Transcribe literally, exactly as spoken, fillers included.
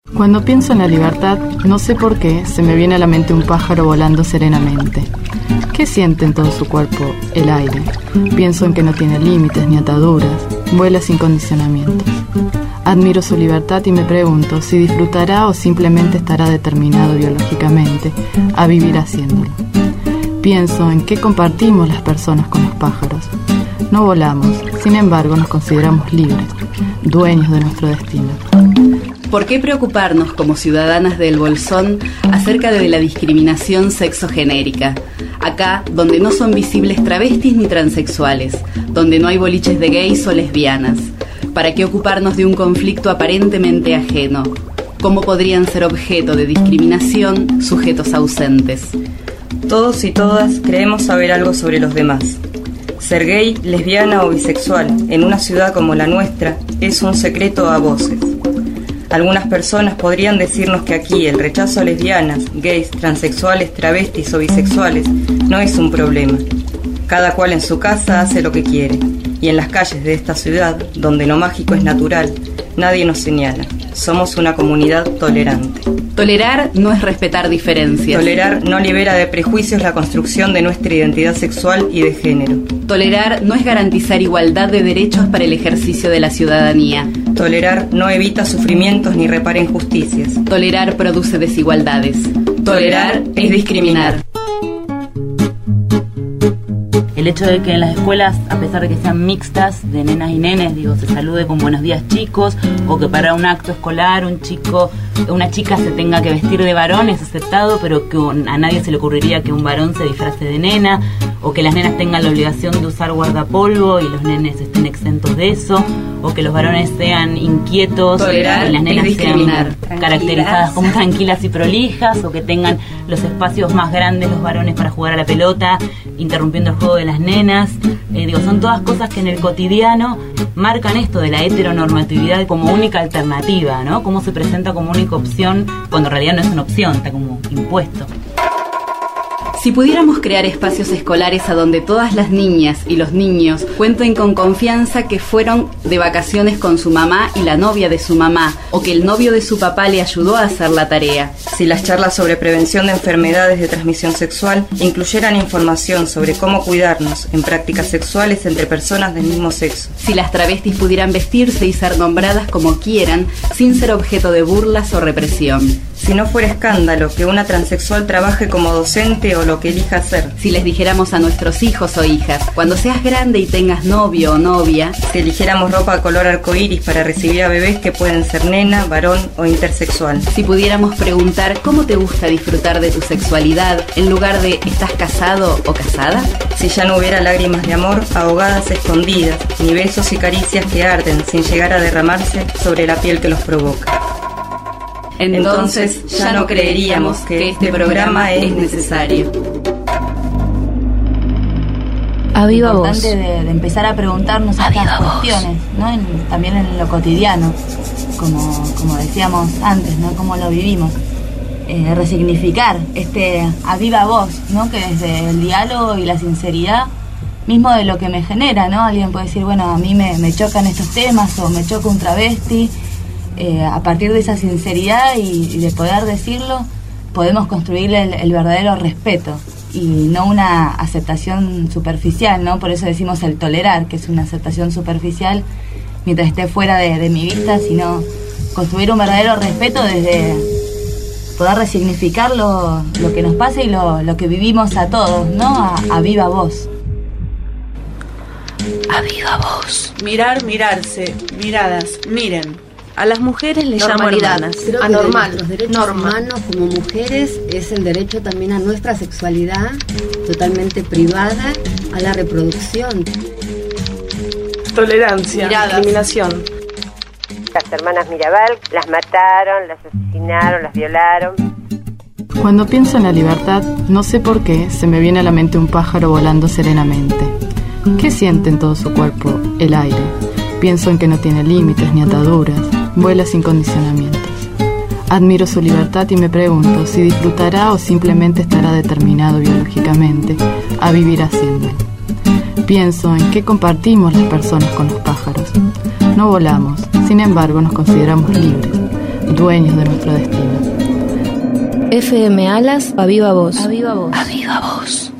Cuando pienso en la libertad, no sé por qué se me viene a la mente un pájaro volando serenamente. ¿Qué siente en todo su cuerpo el aire? Pienso en que no tiene límites ni ataduras, vuela sin condicionamientos. Admiro su libertad y me pregunto si disfrutará o simplemente estará determinado biológicamente a vivir haciéndolo. Pienso en qué compartimos las personas con los pájaros. No volamos, sin embargo nos consideramos libres, dueños de nuestro destino. ¿Por qué preocuparnos como ciudadanas del Bolsón acerca de la discriminación sexogenérica? Acá, donde no son visibles travestis ni transexuales, donde no hay boliches de gays o lesbianas. ¿Para qué ocuparnos de un conflicto aparentemente ajeno? ¿Cómo podrían ser objeto de discriminación sujetos ausentes? Todos y todas creemos saber algo sobre los demás. Ser gay, lesbiana o bisexual en una ciudad como la nuestra es un secreto a voces. Algunas personas podrían decirnos que aquí el rechazo a lesbianas, gays, transexuales, travestis o bisexuales no es un problema. Cada cual en su casa hace lo que quiere, y en las calles de esta ciudad, donde lo mágico es natural, nadie nos señala. Somos una comunidad tolerante. Tolerar no es respetar diferencias. Tolerar no libera de prejuicios la construcción de nuestra identidad sexual y de género. Tolerar no es garantizar igualdad de derechos para el ejercicio de la ciudadanía. Tolerar no evita sufrimientos ni repara injusticias. Tolerar produce desigualdades. Tolerar es discriminar. El hecho de que en las escuelas, a pesar de que sean mixtas, de nenas y nenes, digo, se salude con buenos días chicos, o que para un acto escolar un chico, una chica se tenga que vestir de varón es aceptado, pero que a nadie se le ocurriría que un varón se disfrace de nena, o que las nenas tengan la obligación de usar guardapolvo y los nenes estén exentos de eso, o que los varones sean inquietos Tolerar y las nenas discriminar. sean caracterizadas como tranquilas y prolijas, o que tengan los espacios más grandes los varones para jugar a la pelota, interrumpiendo el juego de las nenas. Eh, digo, son todas cosas que en el cotidiano marcan esto de la heteronormatividad como única alternativa, ¿no? Cómo se presenta como única opción cuando en realidad no es una opción, está como impuesto. Si pudiéramos crear espacios escolares a donde todas las niñas y los niños cuenten con confianza que fueron de vacaciones con su mamá y la novia de su mamá, o que el novio de su papá le ayudó a hacer la tarea. Si las charlas sobre prevención de enfermedades de transmisión sexual incluyeran información sobre cómo cuidarnos en prácticas sexuales entre personas del mismo sexo. Si las travestis pudieran vestirse y ser nombradas como quieran, sin ser objeto de burlas o represión. Si no fuera escándalo que una transexual trabaje como docente o lo que elija hacer. Si les dijéramos a nuestros hijos o hijas, cuando seas grande y tengas novio o novia. Si eligiéramos ropa color arcoíris para recibir a bebés que pueden ser nena, varón o intersexual. Si pudiéramos preguntar cómo te gusta disfrutar de tu sexualidad en lugar de ¿estás casado o casada? Si ya no hubiera lágrimas de amor ahogadas escondidas, ni besos y caricias que arden sin llegar a derramarse sobre la piel que los provoca. Entonces ya no creeríamos que este programa es necesario. A viva voz. Es importante de, de empezar a preguntarnos a estas cuestiones, ¿no? En, también en lo cotidiano, como, como decíamos antes, ¿no? Cómo lo vivimos. Eh, resignificar este a viva voz, ¿no? Que desde el diálogo y la sinceridad mismo de lo que me genera, ¿no? Alguien puede decir, bueno, a mí me, me chocan estos temas o me choca un travesti. Eh, a partir de esa sinceridad y, y de poder decirlo, podemos construir el, el verdadero respeto y no una aceptación superficial, ¿no? Por eso decimos el tolerar, que es una aceptación superficial mientras esté fuera de, de mi vista, sino construir un verdadero respeto desde poder resignificar lo, lo que nos pasa y lo, lo que vivimos a todos, ¿no? A, a viva voz. A viva voz. Mirar, mirarse, miradas, miren. A las mujeres les llamo hermanas. Creo que anormal. Los derechos Norma. humanos como mujeres es el derecho también a nuestra sexualidad totalmente privada, a la reproducción. Tolerancia, Miradas. discriminación. Las hermanas Mirabal las mataron, las asesinaron, las violaron. Cuando pienso en la libertad, no sé por qué se me viene a la mente un pájaro volando serenamente. ¿Qué siente en todo su cuerpo el aire? Pienso en que no tiene límites ni ataduras, vuela sin condicionamientos. Admiro su libertad y me pregunto si disfrutará o simplemente estará determinado biológicamente a vivir haciéndolo. Pienso en qué compartimos las personas con los pájaros. No volamos, sin embargo nos consideramos libres, dueños de nuestro destino. F M Alas, a viva voz. A viva voz. A viva voz.